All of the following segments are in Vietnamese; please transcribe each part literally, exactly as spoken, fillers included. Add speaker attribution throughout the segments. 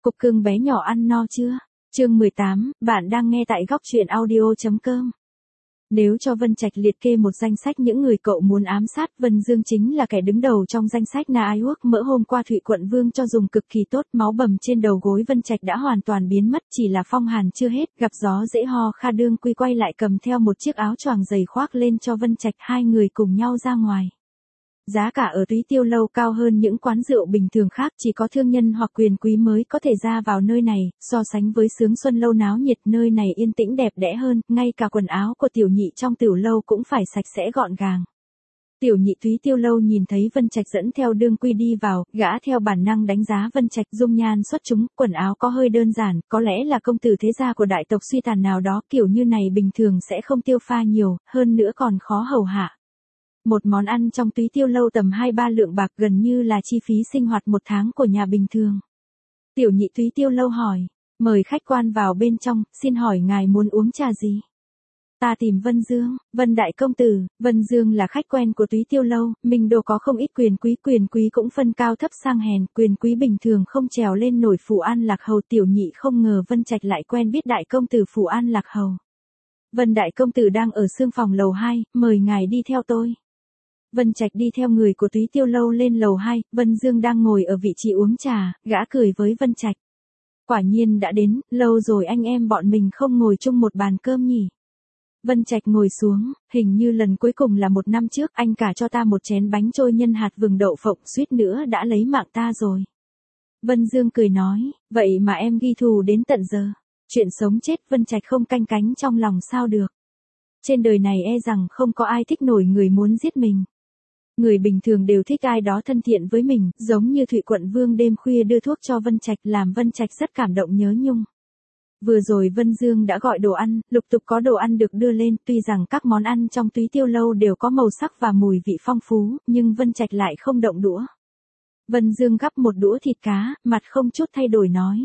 Speaker 1: Cục cưng bé nhỏ ăn no chưa? Chương mười tám, bạn đang nghe tại góc truyện audio.com. Nếu cho Vân Trạch liệt kê một danh sách những người cậu muốn ám sát, Vân Dương chính là kẻ đứng đầu trong danh sách. Na ai uốc mỡ hôm qua Thụy Quận Vương cho dùng cực kỳ tốt, máu bầm trên đầu gối Vân Trạch đã hoàn toàn biến mất, chỉ là phong hàn chưa hết, gặp gió dễ ho. Kha Đương Quy quay lại cầm theo một chiếc áo choàng dày khoác lên cho Vân Trạch, hai người cùng nhau ra ngoài. Giá cả ở Túy Tiêu Lâu cao hơn những quán rượu bình thường khác, chỉ có thương nhân hoặc quyền quý mới có thể ra vào nơi này, so sánh với Sướng Xuân Lâu náo nhiệt, nơi này yên tĩnh đẹp đẽ hơn, ngay cả quần áo của tiểu nhị trong tiểu lâu cũng phải sạch sẽ gọn gàng. Tiểu nhị Túy Tiêu Lâu nhìn thấy Vân Trạch dẫn theo Đương Quy đi vào, gã theo bản năng đánh giá Vân Trạch, dung nhan xuất chúng, quần áo có hơi đơn giản, có lẽ là công tử thế gia của đại tộc suy tàn nào đó, kiểu như này bình thường sẽ không tiêu pha nhiều, hơn nữa còn khó hầu hạ. Một món ăn trong Túy Tiêu Lâu tầm hai ba lượng bạc, gần như là chi phí sinh hoạt một tháng của nhà bình thường. Tiểu nhị Túy Tiêu Lâu hỏi, mời khách quan vào bên trong, xin hỏi ngài muốn uống trà gì? Ta tìm Vân Dương. Vân đại công tử. Vân Dương là khách quen của Túy Tiêu Lâu, Minh Đô có không ít quyền quý, quyền quý cũng phân cao thấp sang hèn, quyền quý bình thường không trèo lên nổi Phủ An Lạc Hầu. Tiểu nhị không ngờ Vân Trạch lại quen biết đại công tử Phủ An Lạc Hầu. Vân đại công tử đang ở xương phòng lầu hai, mời ngài đi theo tôi. Vân Trạch đi theo người của Túy Tiêu Lâu lên lầu hai, Vân Dương đang ngồi ở vị trí uống trà, gã cười với Vân Trạch. Quả nhiên đã đến, lâu rồi anh em bọn mình không ngồi chung một bàn cơm nhỉ. Vân Trạch ngồi xuống, hình như lần cuối cùng là một năm trước, anh cả cho ta một chén bánh trôi nhân hạt vừng đậu phộng, suýt nữa đã lấy mạng ta rồi. Vân Dương cười nói, vậy mà em ghi thù đến tận giờ. Chuyện sống chết Vân Trạch không canh cánh trong lòng sao được. Trên đời này e rằng không có ai thích nổi người muốn giết mình. Người bình thường đều thích ai đó thân thiện với mình, giống như Thụy Quận Vương đêm khuya đưa thuốc cho Vân Trạch, làm Vân Trạch rất cảm động nhớ nhung. Vừa rồi Vân Dương đã gọi đồ ăn, lục tục có đồ ăn được đưa lên, tuy rằng các món ăn trong Túy Tiêu Lâu đều có màu sắc và mùi vị phong phú, nhưng Vân Trạch lại không động đũa. Vân Dương gắp một đũa thịt cá, mặt không chút thay đổi nói.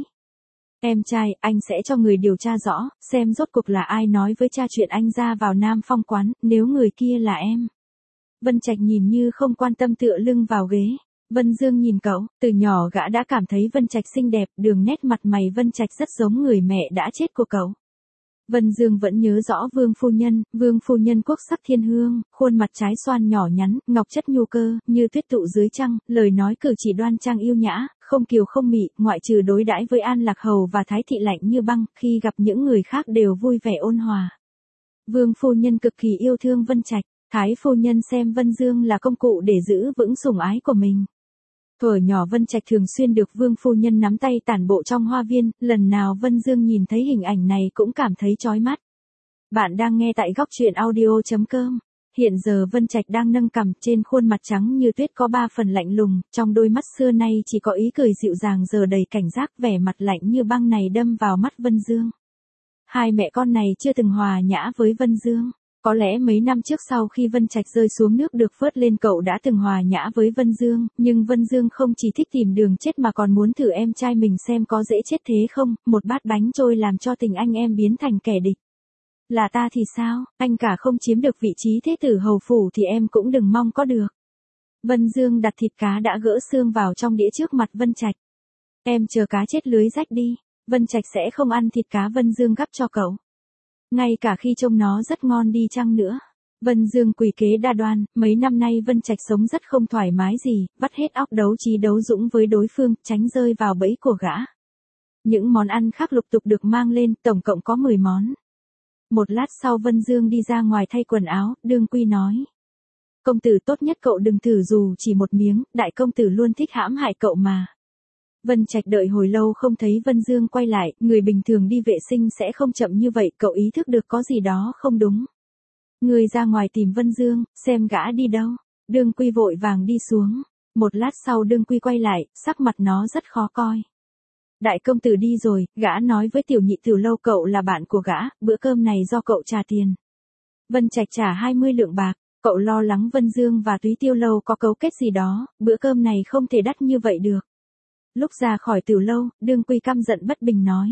Speaker 1: Em trai, anh sẽ cho người điều tra rõ, xem rốt cuộc là ai nói với cha chuyện anh ra vào Nam Phong quán, nếu người kia là em. Vân Trạch nhìn như không quan tâm tựa lưng vào ghế. Vân Dương nhìn cậu, từ nhỏ gã đã cảm thấy Vân Trạch xinh đẹp, đường nét mặt mày Vân Trạch rất giống người mẹ đã chết của cậu. Vân Dương vẫn nhớ rõ Vương phu nhân, Vương phu nhân quốc sắc thiên hương, khuôn mặt trái xoan nhỏ nhắn, ngọc chất nhu cơ, như tuyết tụ dưới trăng, lời nói cử chỉ đoan trang yêu nhã, không kiều không mị, ngoại trừ đối đãi với An Lạc Hầu và Thái thị lạnh như băng, khi gặp những người khác đều vui vẻ ôn hòa. Vương phu nhân cực kỳ yêu thương Vân Trạch. Thái phu nhân xem Vân Dương là công cụ để giữ vững sủng ái của mình. Thuở nhỏ Vân Trạch thường xuyên được Vương phu nhân nắm tay tản bộ trong hoa viên, lần nào Vân Dương nhìn thấy hình ảnh này cũng cảm thấy chói mắt. Bạn đang nghe tại góc truyện audio.com. Hiện giờ Vân Trạch đang nâng cằm, trên khuôn mặt trắng như tuyết có ba phần lạnh lùng, trong đôi mắt xưa nay chỉ có ý cười dịu dàng giờ đầy cảnh giác, vẻ mặt lạnh như băng này đâm vào mắt Vân Dương. Hai mẹ con này chưa từng hòa nhã với Vân Dương. Có lẽ mấy năm trước sau khi Vân Trạch rơi xuống nước được vớt lên cậu đã từng hòa nhã với Vân Dương, nhưng Vân Dương không chỉ thích tìm đường chết mà còn muốn thử em trai mình xem có dễ chết thế không, một bát bánh trôi làm cho tình anh em biến thành kẻ địch. Là ta thì sao, anh cả không chiếm được vị trí thế tử hầu phủ thì em cũng đừng mong có được. Vân Dương đặt thịt cá đã gỡ xương vào trong đĩa trước mặt Vân Trạch. Em chờ cá chết lưới rách đi, Vân Trạch sẽ không ăn thịt cá Vân Dương gắp cho cậu. Ngay cả khi trông nó rất ngon đi chăng nữa. Vân Dương quỷ kế đa đoan, mấy năm nay Vân Trạch sống rất không thoải mái gì, vắt hết óc đấu trí đấu dũng với đối phương, tránh rơi vào bẫy của gã. Những món ăn khác lục tục được mang lên, tổng cộng có mười món. Một lát sau Vân Dương đi ra ngoài thay quần áo, Đương Quy nói. Công tử tốt nhất cậu đừng thử dù chỉ một miếng, đại công tử luôn thích hãm hại cậu mà. Vân Trạch đợi hồi lâu không thấy Vân Dương quay lại, người bình thường đi vệ sinh sẽ không chậm như vậy, cậu ý thức được có gì đó không đúng. Người ra ngoài tìm Vân Dương, xem gã đi đâu. Đương Quy vội vàng đi xuống. Một lát sau Đương Quy quay lại, sắc mặt nó rất khó coi. Đại công tử đi rồi, gã nói với tiểu nhị Tiểu Lâu cậu là bạn của gã, bữa cơm này do cậu trả tiền. Vân Trạch trả hai mươi lượng bạc, cậu lo lắng Vân Dương và Túy Tiêu Lâu có cấu kết gì đó, bữa cơm này không thể đắt như vậy được. Lúc ra khỏi Tiểu Lâu, Đương Quy căm giận bất bình nói.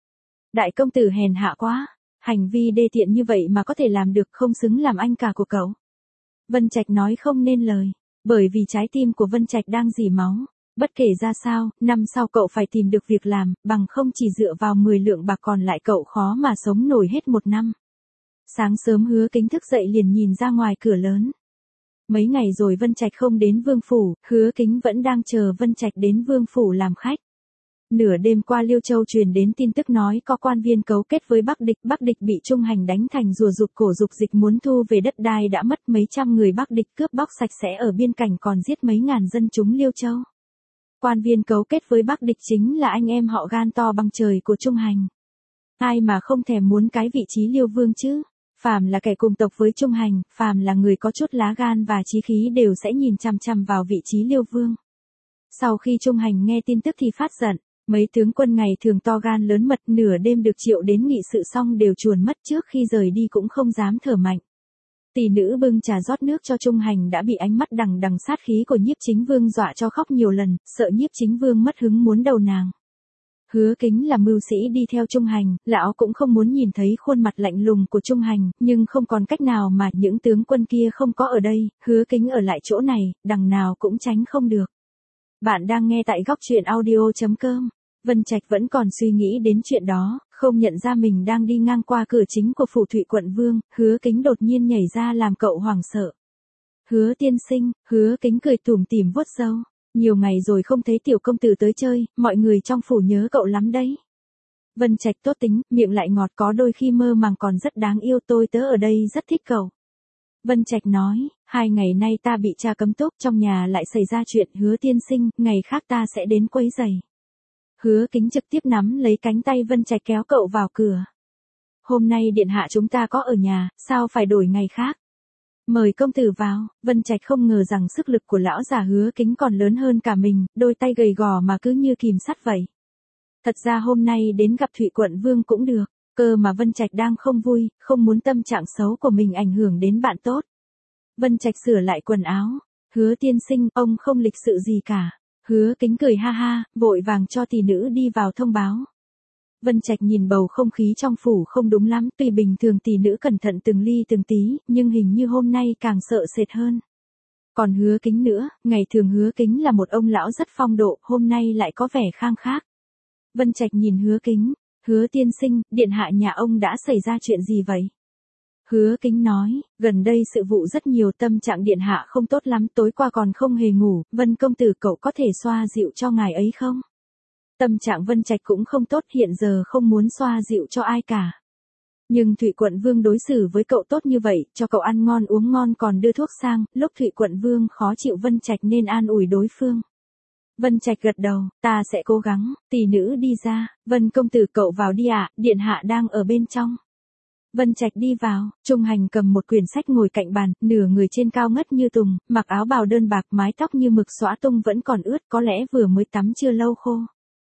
Speaker 1: Đại công tử hèn hạ quá, hành vi đê tiện như vậy mà có thể làm được, không xứng làm anh cả của cậu. Vân Trạch nói không nên lời, bởi vì trái tim của Vân Trạch đang rỉ máu. Bất kể ra sao, năm sau cậu phải tìm được việc làm, bằng không chỉ dựa vào mười lượng bạc còn lại cậu khó mà sống nổi hết một năm. Sáng sớm Hứa Kính thức dậy liền nhìn ra ngoài cửa lớn. Mấy ngày rồi Vân Trạch không đến Vương Phủ, Hứa Kính vẫn đang chờ Vân Trạch đến Vương Phủ làm khách. Nửa đêm qua Liêu Châu truyền đến tin tức nói có quan viên cấu kết với Bắc Địch, Bắc Địch bị Trung Hành đánh thành rùa rụt cổ dục dịch muốn thu về đất đai đã mất mấy trăm người Bắc Địch cướp bóc sạch sẽ ở biên cảnh còn giết mấy ngàn dân chúng Liêu Châu. Quan viên cấu kết với Bắc Địch chính là anh em họ gan to bằng trời của Trung Hành. Ai mà không thèm muốn cái vị trí Liêu Vương chứ? Phàm là kẻ cùng tộc với Trung Hành, phàm là người có chút lá gan và chí khí đều sẽ nhìn chằm chằm vào vị trí Liêu Vương. Sau khi Trung Hành nghe tin tức thì phát giận, mấy tướng quân ngày thường to gan lớn mật nửa đêm được triệu đến nghị sự xong đều chuồn mất trước khi rời đi cũng không dám thở mạnh. Tỷ nữ bưng trà rót nước cho Trung Hành đã bị ánh mắt đằng đằng sát khí của Nhiếp Chính Vương dọa cho khóc nhiều lần, sợ Nhiếp Chính Vương mất hứng muốn đầu nàng. Hứa Kính là mưu sĩ đi theo Trung Hành, lão cũng không muốn nhìn thấy khuôn mặt lạnh lùng của Trung Hành, nhưng không còn cách nào mà những tướng quân kia không có ở đây, Hứa Kính ở lại chỗ này, đằng nào cũng tránh không được. Bạn đang nghe tại góc truyện audio chấm com. Vân Trạch vẫn còn suy nghĩ đến chuyện đó, không nhận ra mình đang đi ngang qua cửa chính của phủ Thụy Quận Vương, Hứa Kính đột nhiên nhảy ra làm cậu hoảng sợ. Hứa tiên sinh, Hứa Kính cười tủm tỉm vuốt râu. Nhiều ngày rồi không thấy tiểu công tử tới chơi, mọi người trong phủ nhớ cậu lắm đấy. Vân Trạch tốt tính, miệng lại ngọt có đôi khi mơ màng còn rất đáng yêu, tôi tớ ở đây rất thích cậu. Vân Trạch nói, hai ngày nay ta bị cha cấm túc, trong nhà lại xảy ra chuyện, Hứa tiên sinh, ngày khác ta sẽ đến quấy giày. Hứa Kính trực tiếp nắm lấy cánh tay Vân Trạch kéo cậu vào cửa. Hôm nay điện hạ chúng ta có ở nhà, sao phải đổi ngày khác? Mời công tử vào. Vân Trạch không ngờ rằng sức lực của lão già Hứa Kính còn lớn hơn cả mình, đôi tay gầy gò mà cứ như kìm sắt vậy. Thật ra hôm nay đến gặp Thụy Quận Vương cũng được, cơ mà Vân Trạch đang không vui, không muốn tâm trạng xấu của mình ảnh hưởng đến bạn tốt. Vân Trạch sửa lại quần áo. Hứa tiên sinh, ông không lịch sự gì cả. Hứa Kính cười ha ha, vội vàng cho tỷ nữ đi vào thông báo. Vân Trạch nhìn bầu không khí trong phủ không đúng lắm, tuy bình thường tỷ nữ cẩn thận từng ly từng tí, nhưng hình như hôm nay càng sợ sệt hơn. Còn Hứa Kính nữa, ngày thường Hứa Kính là một ông lão rất phong độ, hôm nay lại có vẻ khang khác. Vân Trạch nhìn Hứa Kính, Hứa tiên sinh, điện hạ nhà ông đã xảy ra chuyện gì vậy? Hứa Kính nói, gần đây sự vụ rất nhiều, tâm trạng điện hạ không tốt lắm, tối qua còn không hề ngủ, Vân công tử cậu có thể xoa dịu cho ngài ấy không? Tâm trạng Vân Trạch cũng không tốt, hiện giờ không muốn xoa dịu cho ai cả. Nhưng Thụy Quận Vương đối xử với cậu tốt như vậy, cho cậu ăn ngon uống ngon còn đưa thuốc sang, lúc Thụy Quận Vương khó chịu Vân Trạch nên an ủi đối phương. Vân Trạch gật đầu, ta sẽ cố gắng. Tỷ nữ đi ra, Vân công tử cậu vào đi ạ, điện hạ đang ở bên trong. Vân Trạch đi vào, Trung Hành cầm một quyển sách ngồi cạnh bàn, nửa người trên cao ngất như tùng, mặc áo bào đơn bạc, mái tóc như mực xõa tung vẫn còn ướt, có lẽ vừa mới tắm chưa lâu khô.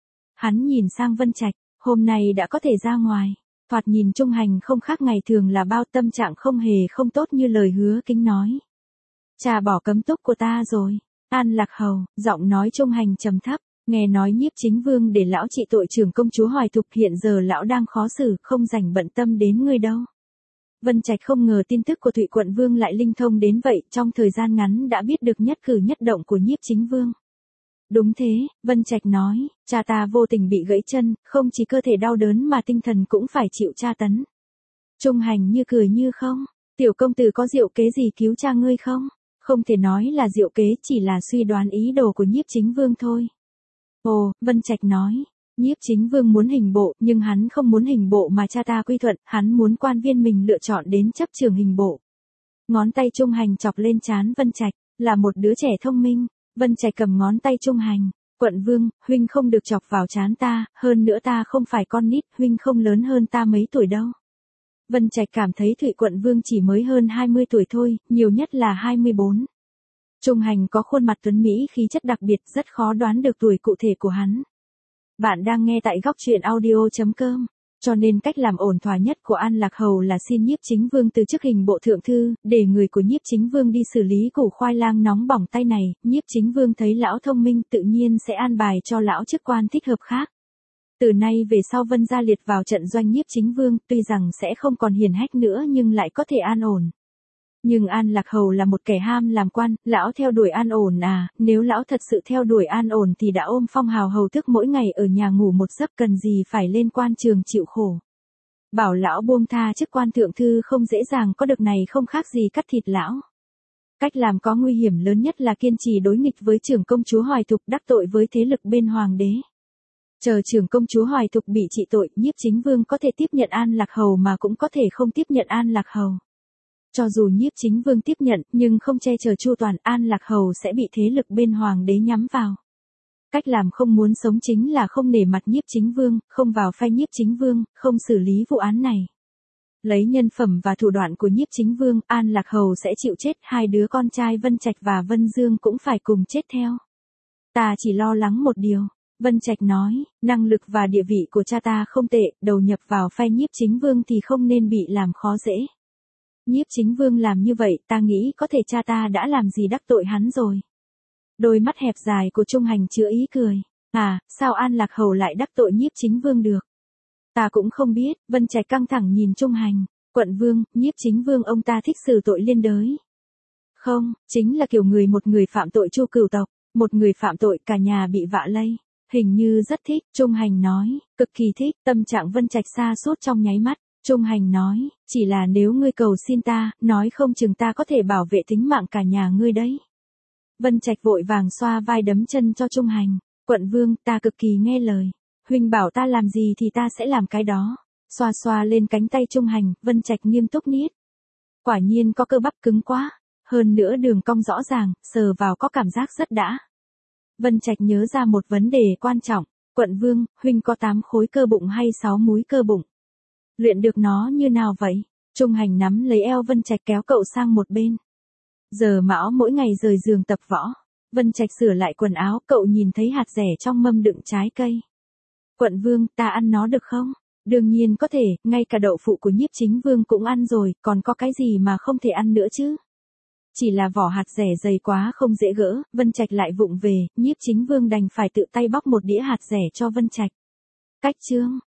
Speaker 1: Hắn nhìn sang Vân Trạch, hôm nay đã có thể ra ngoài. Thoạt nhìn Trung Hành không khác ngày thường là bao, tâm trạng không hề không tốt như lời Hứa Kính nói. Cha bỏ cấm túc của ta rồi. An Lạc Hầu, giọng nói Trung Hành trầm thấp, nghe nói Nhiếp Chính Vương để lão trị tội trưởng công chúa Hoài Thục, hiện giờ lão đang khó xử, không rảnh bận tâm đến ngươi đâu. Vân Trạch không ngờ tin tức của Thụy Quận Vương lại linh thông đến vậy, trong thời gian ngắn đã biết được nhất cử nhất động của Nhiếp Chính Vương. Đúng thế, Vân Trạch nói, cha ta vô tình bị gãy chân, không chỉ cơ thể đau đớn mà tinh thần cũng phải chịu tra tấn. Trung Hành như cười như không, tiểu công tử có diệu kế gì cứu cha ngươi không? Không thể nói là diệu kế, chỉ là suy đoán ý đồ của Nhiếp Chính Vương thôi. Ồ, Vân Trạch nói, Nhiếp Chính Vương muốn hình bộ, nhưng hắn không muốn hình bộ mà cha ta quy thuận, hắn muốn quan viên mình lựa chọn đến chấp trường hình bộ. Ngón tay Trung Hành chọc lên trán Vân Trạch, là một đứa trẻ thông minh. Vân Trạch cầm ngón tay Trung Hành, Quận Vương, huynh không được chọc vào trán ta, hơn nữa ta không phải con nít, huynh không lớn hơn ta mấy tuổi đâu. Vân Trạch cảm thấy Thụy Quận Vương chỉ mới hơn hai mươi tuổi thôi, nhiều nhất là hai mươi bốn. Trung Hành có khuôn mặt tuấn mỹ, khí chất đặc biệt, rất khó đoán được tuổi cụ thể của hắn. Bạn đang nghe tại góc truyện audio chấm com. Cho nên cách làm ổn thỏa nhất của An Lạc Hầu là xin Nhiếp Chính Vương từ chức hình bộ thượng thư, để người của Nhiếp Chính Vương đi xử lý củ khoai lang nóng bỏng tay này. Nhiếp Chính Vương thấy lão thông minh tự nhiên sẽ an bài cho lão chức quan thích hợp khác. Từ nay về sau Vân gia liệt vào trận doanh Nhiếp Chính Vương, tuy rằng sẽ không còn hiển hách nữa nhưng lại có thể an ổn. Nhưng An Lạc Hầu là một kẻ ham làm quan, lão theo đuổi an ổn à, nếu lão thật sự theo đuổi an ổn thì đã ôm phong hào hầu tước mỗi ngày ở nhà ngủ một giấc, cần gì phải lên quan trường chịu khổ. Bảo lão buông tha chức quan thượng thư không dễ dàng có được này không khác gì cắt thịt lão. Cách làm có nguy hiểm lớn nhất là kiên trì đối nghịch với trưởng công chúa Hoài Thục, đắc tội với thế lực bên hoàng đế. Chờ trưởng công chúa Hoài Thục bị trị tội, Nhiếp Chính Vương có thể tiếp nhận An Lạc Hầu mà cũng có thể không tiếp nhận An Lạc Hầu. Cho dù Nhiếp Chính Vương tiếp nhận, nhưng không che chở chu toàn, An Lạc Hầu sẽ bị thế lực bên hoàng đế nhắm vào. Cách làm không muốn sống chính là không nể mặt Nhiếp Chính Vương, không vào phe Nhiếp Chính Vương, không xử lý vụ án này. Lấy nhân phẩm và thủ đoạn của Nhiếp Chính Vương, An Lạc Hầu sẽ chịu chết, hai đứa con trai Vân Trạch và Vân Dương cũng phải cùng chết theo. Ta chỉ lo lắng một điều, Vân Trạch nói, năng lực và địa vị của cha ta không tệ, đầu nhập vào phe Nhiếp Chính Vương thì không nên bị làm khó dễ. Nhiếp Chính Vương làm như vậy, ta nghĩ có thể cha ta đã làm gì đắc tội hắn rồi. Đôi mắt hẹp dài của Trung Hành chứa ý cười. À, sao An Lạc Hầu lại đắc tội Nhiếp Chính Vương được? Ta cũng không biết. Vân Trạch căng thẳng nhìn Trung Hành. Quận Vương, Nhiếp Chính Vương ông ta thích xử tội liên đới. Không, chính là kiểu người một người phạm tội Chu cửu tộc, một người phạm tội cả nhà bị vạ lây. Hình như rất thích, Trung Hành nói, cực kỳ thích. Tâm trạng Vân Trạch sa sút trong nháy mắt. Trung Hành nói, chỉ là nếu ngươi cầu xin ta, nói không chừng ta có thể bảo vệ tính mạng cả nhà ngươi đấy. Vân Trạch vội vàng xoa vai đấm chân cho Trung Hành. Quận Vương, ta cực kỳ nghe lời. Huynh bảo ta làm gì thì ta sẽ làm cái đó. Xoa xoa lên cánh tay Trung Hành, Vân Trạch nghiêm túc niết. Quả nhiên có cơ bắp cứng quá. Hơn nữa đường cong rõ ràng, sờ vào có cảm giác rất đã. Vân Trạch nhớ ra một vấn đề quan trọng. Quận Vương, huynh có tám khối cơ bụng hay sáu múi cơ bụng? Luyện được nó như nào vậy? Trung Hành nắm lấy eo Vân Trạch kéo cậu sang một bên. Giờ Mão mỗi ngày rời giường tập võ. Vân Trạch sửa lại quần áo, cậu nhìn thấy hạt dẻ trong mâm đựng trái cây. Quận Vương, ta ăn nó được không? Đương nhiên có thể, ngay cả đậu phụ của Nhiếp Chính Vương cũng ăn rồi, còn có cái gì mà không thể ăn nữa chứ? Chỉ là vỏ hạt dẻ dày quá không dễ gỡ, Vân Trạch lại vụng về, Nhiếp Chính Vương đành phải tự tay bóc một đĩa hạt dẻ cho Vân Trạch. Cách chương